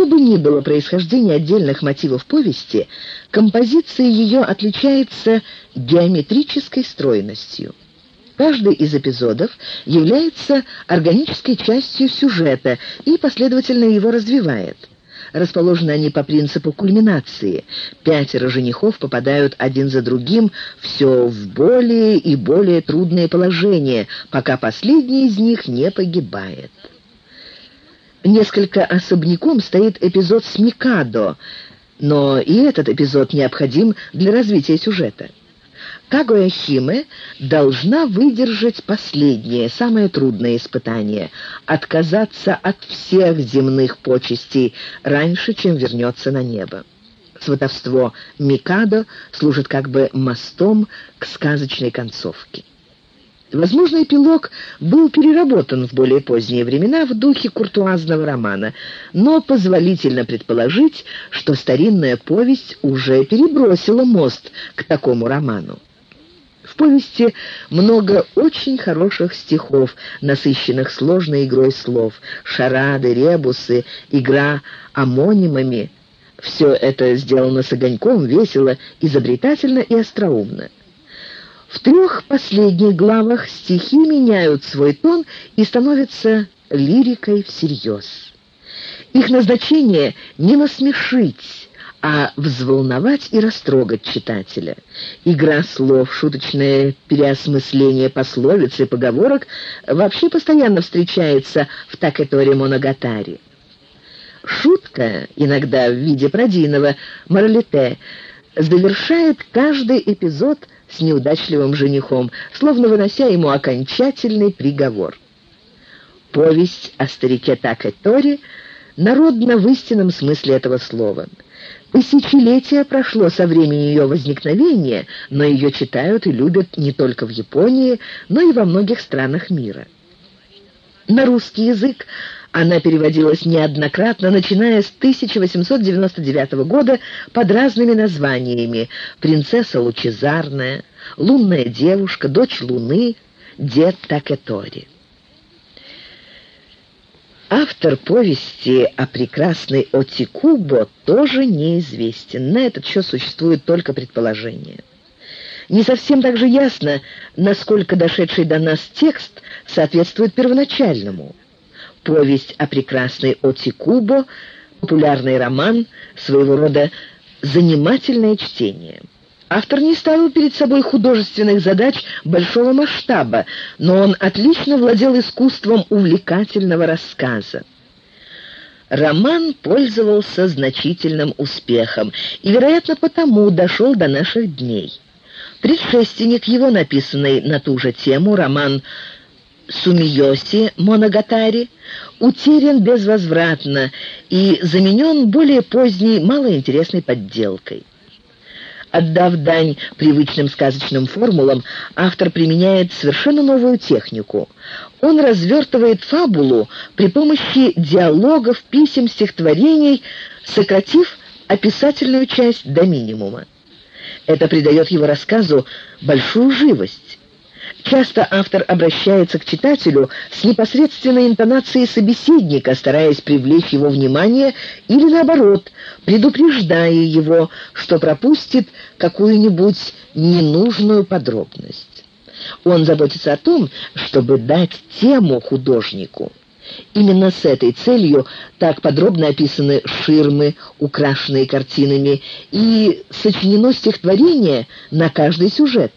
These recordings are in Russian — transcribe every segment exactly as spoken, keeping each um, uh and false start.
Каково бы ни было происхождение отдельных мотивов повести, композиция ее отличается геометрической стройностью. Каждый из эпизодов является органической частью сюжета и последовательно его развивает. Расположены они по принципу кульминации. Пятеро женихов попадают один за другим все в более и более трудные положения, пока последний из них не погибает. Несколько особняком стоит эпизод с Микадо, но и этот эпизод необходим для развития сюжета. Кагоя-химе должна выдержать последнее, самое трудное испытание — отказаться от всех земных почестей раньше, чем вернется на небо. Сватовство Микадо служит как бы мостом к сказочной концовке. Возможно, эпилог был переработан в более поздние времена в духе куртуазного романа, но позволительно предположить, что старинная повесть уже перебросила мост к такому роману. В повести много очень хороших стихов, насыщенных сложной игрой слов, шарады, ребусы, игра амонимами. Все это сделано с огоньком, весело, изобретательно и остроумно. В трех последних главах стихи меняют свой тон и становятся лирикой всерьез. Их назначение не насмешить, а взволновать и растрогать читателя. Игра слов, шуточное переосмысление пословиц и поговорок вообще постоянно встречается в Такеторе Моногатари. Шутка, иногда в виде пародийного моралите, завершает каждый эпизод с неудачливым женихом, словно вынося ему окончательный приговор. Повесть о старике Такеторе народна в истинном смысле этого слова. Тысячелетия прошло со времени ее возникновения, но ее читают и любят не только в Японии, но и во многих странах мира. На русский язык она переводилась неоднократно, начиная с тысяча восемьсот девяносто девятого года под разными названиями: «Принцесса Лучезарная», «Лунная девушка», «Дочь Луны», «Дед Такетори». Автор повести о прекрасной Отикубо тоже неизвестен. На этот счет существует только предположение. Не совсем также ясно, насколько дошедший до нас текст соответствует первоначальному. Повесть о прекрасной Отикубо — популярный роман, своего рода занимательное чтение. Автор не ставил перед собой художественных задач большого масштаба, но он отлично владел искусством увлекательного рассказа. Роман пользовался значительным успехом и, вероятно, потому дошел до наших дней. Предшественник его, написанный на ту же тему, роман «Сумиёси Моногатари», утерян безвозвратно и заменен более поздней, малоинтересной подделкой. Отдав дань привычным сказочным формулам, автор применяет совершенно новую технику. Он развертывает фабулу при помощи диалогов, писем, стихотворений, сократив описательную часть до минимума. Это придает его рассказу большую живость. Часто автор обращается к читателю с непосредственной интонацией собеседника, стараясь привлечь его внимание или, наоборот, предупреждая его, что пропустит какую-нибудь ненужную подробность. Он заботится о том, чтобы дать тему художнику. Именно с этой целью так подробно описаны ширмы, украшенные картинами, и сочинено стихотворение на каждый сюжет.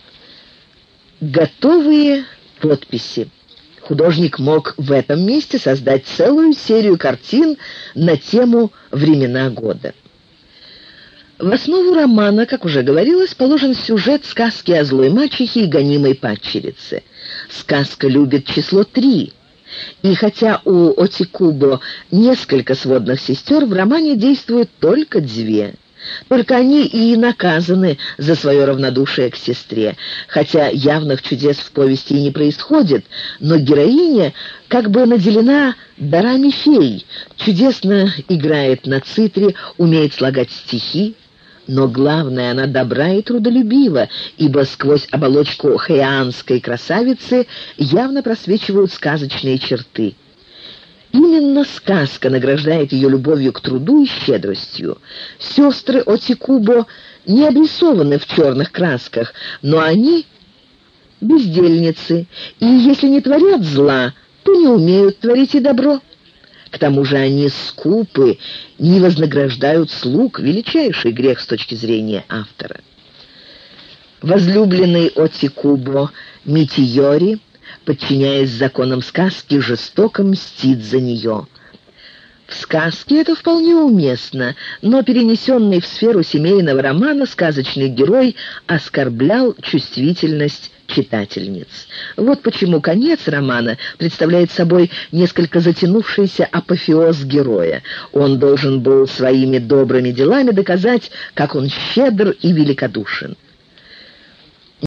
Готовые подписи. Художник мог в этом месте создать целую серию картин на тему «Времена года». В основу романа, как уже говорилось, положен сюжет сказки о злой мачехе и гонимой падчерице. Сказка любит число три. И хотя у Отикубо несколько сводных сестер, в романе действуют только две. Только они и наказаны за свое равнодушие к сестре, хотя явных чудес в повести и не происходит, но героиня как бы наделена дарами фей, чудесно играет на цитре, умеет слагать стихи, но главное, она добра и трудолюбива, ибо сквозь оболочку хэйанской красавицы явно просвечивают сказочные черты. Именно сказка награждает ее любовью к труду и щедростью. Сестры Отикубо не обрисованы в черных красках, но они бездельницы, и если не творят зла, то не умеют творить и добро. К тому же они скупы, не вознаграждают слуг, величайший грех с точки зрения автора. Возлюбленный Отикубо Митиори, подчиняясь законам сказки, жестоко мстит за нее. В сказке это вполне уместно, но перенесенный в сферу семейного романа сказочный герой оскорблял чувствительность читательниц. Вот почему конец романа представляет собой несколько затянувшийся апофеоз героя. Он должен был своими добрыми делами доказать, как он щедр и великодушен.